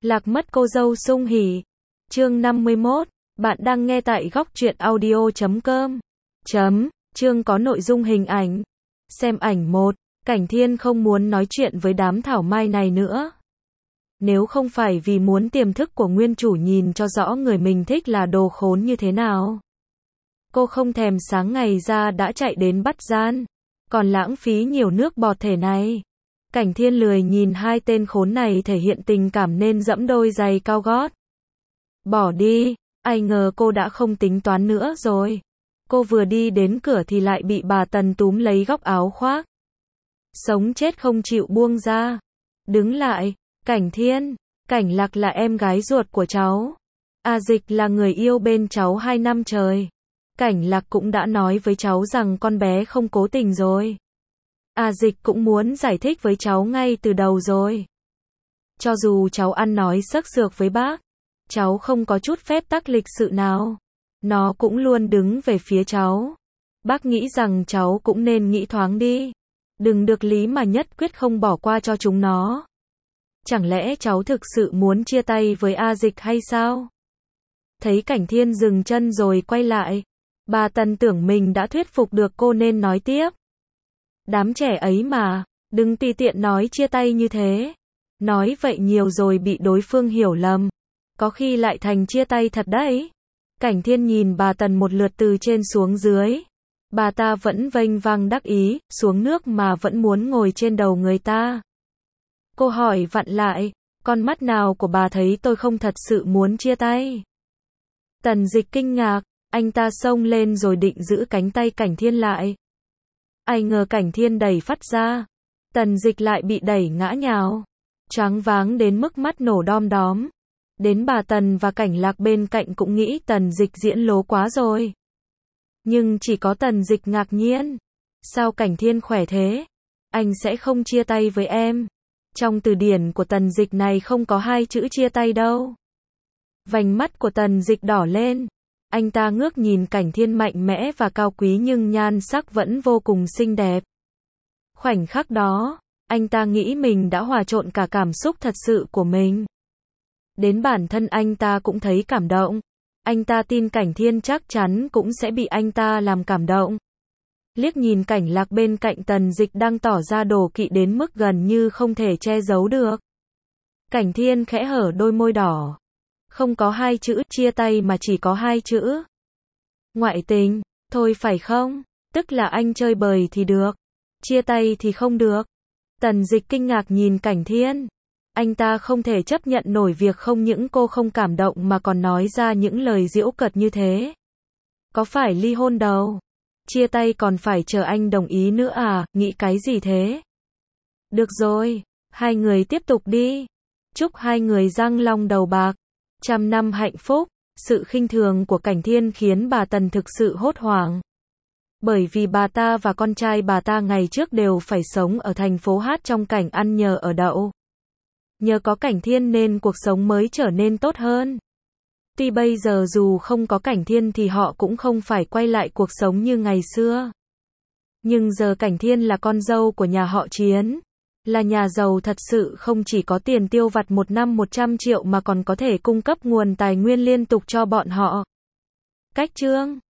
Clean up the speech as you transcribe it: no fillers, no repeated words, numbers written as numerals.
Lạc mất cô dâu sung hỉ. Chương 51. Bạn đang nghe tại góc truyện audio.com. Chương có nội dung hình ảnh. Xem ảnh 1. Cảnh Thiên không muốn nói chuyện với đám thảo mai này nữa. Nếu không phải vì muốn tiềm thức của nguyên chủ nhìn cho rõ người mình thích là đồ khốn như thế nào. Cô không thèm sáng ngày ra đã chạy đến bắt gian. Còn lãng phí nhiều nước bọt thể này. Cảnh Thiên lười nhìn hai tên khốn này thể hiện tình cảm nên dẫm đôi giày cao gót. Bỏ đi, ai ngờ cô đã không tính toán nữa rồi. Cô vừa đi đến cửa thì lại bị bà Tần túm lấy góc áo khoác. Sống chết không chịu buông ra. Đứng lại, Cảnh Thiên, Cảnh Lạc là em gái ruột của cháu. A Dịch là người yêu bên cháu 2 năm trời. Cảnh Lạc cũng đã nói với cháu rằng con bé không cố tình rồi. A Dịch cũng muốn giải thích với cháu ngay từ đầu rồi. Cho dù cháu ăn nói xức xược với bác, cháu không có chút phép tắc lịch sự nào. Nó cũng luôn đứng về phía cháu. Bác nghĩ rằng cháu cũng nên nghĩ thoáng đi. Đừng được lý mà nhất quyết không bỏ qua cho chúng nó. Chẳng lẽ cháu thực sự muốn chia tay với A Dịch hay sao? Thấy Cảnh Thiên dừng chân rồi quay lại. Bà Tần tưởng mình đã thuyết phục được cô nên nói tiếp. Đám trẻ ấy mà, đừng tùy tiện nói chia tay như thế. Nói vậy nhiều rồi bị đối phương hiểu lầm. Có khi lại thành chia tay thật đấy. Cảnh Thiên nhìn bà Tần một lượt từ trên xuống dưới. Bà ta vẫn vênh vang đắc ý, xuống nước mà vẫn muốn ngồi trên đầu người ta. Cô hỏi vặn lại, con mắt nào của bà thấy tôi không thật sự muốn chia tay? Tần Dịch kinh ngạc, anh ta xông lên rồi định giữ cánh tay Cảnh Thiên lại. Ai ngờ Cảnh Thiên đẩy phát ra. Tần Dịch lại bị đẩy ngã nhào. Choáng váng đến mức mắt nổ đom đóm. Đến bà Tần và Cảnh Lạc bên cạnh cũng nghĩ Tần Dịch diễn lố quá rồi. Nhưng chỉ có Tần Dịch ngạc nhiên. Sao Cảnh Thiên khỏe thế? Anh sẽ không chia tay với em. Trong từ điển của Tần Dịch này không có hai chữ chia tay đâu. Vành mắt của Tần Dịch đỏ lên. Anh ta ngước nhìn Cảnh Thiên mạnh mẽ và cao quý nhưng nhan sắc vẫn vô cùng xinh đẹp. Khoảnh khắc đó, anh ta nghĩ mình đã hòa trộn cả cảm xúc thật sự của mình. Đến bản thân anh ta cũng thấy cảm động. Anh ta tin Cảnh Thiên chắc chắn cũng sẽ bị anh ta làm cảm động. Liếc nhìn Cảnh Lạc bên cạnh Tần Dịch đang tỏ ra đố kỵ đến mức gần như không thể che giấu được. Cảnh Thiên khẽ hở đôi môi đỏ. Không có hai chữ chia tay mà chỉ có hai chữ. Ngoại tình, thôi phải không? Tức là anh chơi bời thì được. Chia tay thì không được. Tần Dịch kinh ngạc nhìn Cảnh Thiên. Anh ta không thể chấp nhận nổi việc không những cô không cảm động mà còn nói ra những lời giễu cợt như thế. Có phải ly hôn đâu? Chia tay còn phải chờ anh đồng ý nữa à? Nghĩ cái gì thế? Được rồi, hai người tiếp tục đi. Chúc hai người răng long đầu bạc. 100 năm hạnh phúc. Sự khinh thường của Cảnh Thiên khiến bà Tần thực sự hốt hoảng. Bởi vì bà ta và con trai bà ta ngày trước đều phải sống ở thành phố Hát trong cảnh ăn nhờ ở đậu. Nhờ có Cảnh Thiên nên cuộc sống mới trở nên tốt hơn. Tuy bây giờ dù không có Cảnh Thiên thì họ cũng không phải quay lại cuộc sống như ngày xưa. Nhưng giờ Cảnh Thiên là con dâu của nhà họ Chiến. Là nhà giàu thật sự không chỉ có tiền tiêu vặt một năm 100 triệu mà còn có thể cung cấp nguồn tài nguyên liên tục cho bọn họ. Cách chương